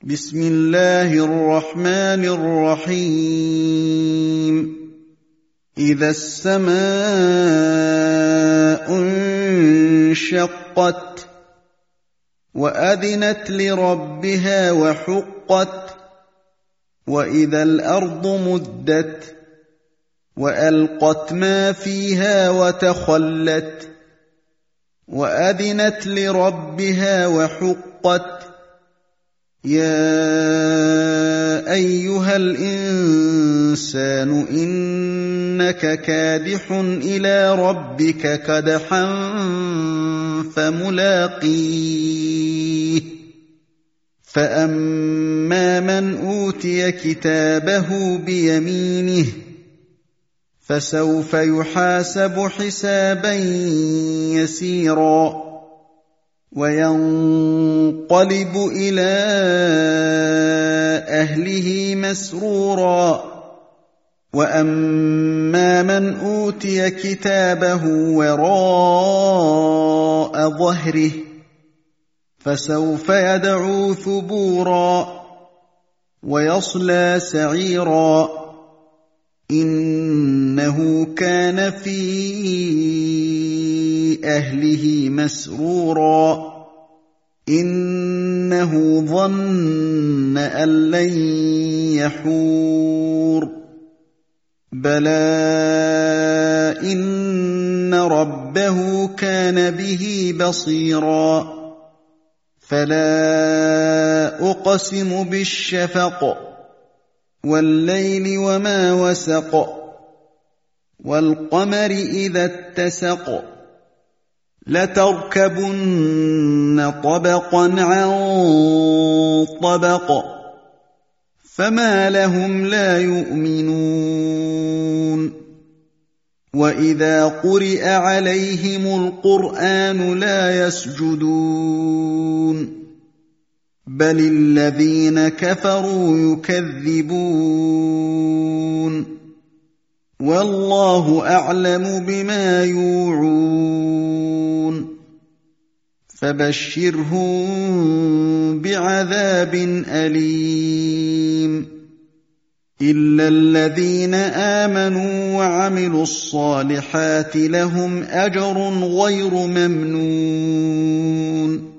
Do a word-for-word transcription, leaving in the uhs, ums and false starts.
بسم الله الرحمن الرحيم إذا السماء انشقت وأذنت لربها وحقت وإذا الأرض مدت وألقت ما فيها وتخلت وأذنت لربها وحقت يا أيها الإنسان إنك كادح إلى ربك كدحا فملاقيه فأما من أوتي كتابه بيمينه فسوف يحاسب حسابا يسيرا وينقلب إلى أهله مسرورا وأما من أوتي كتابه وراء ظهره فسوف يدعو ثبورا ويصلى سعيرا إنه كان في أهله مسرورا إنه ظن أن لن يحور بلى إن ربه كان به بصيرا فلا أقسم بالشفق والليل وما وسق والقمر إذا اتسق لتركبن طبقا عن طبق فما لهم لا يؤمنون وإذا قرئ عليهم القرآن لا يسجدون بل الذين كفروا يكذبون والله أعلم بما يوعون فبشرهم بعذاب أليم إلا الذين آمنوا وعملوا الصالحات لهم أجر غير ممنون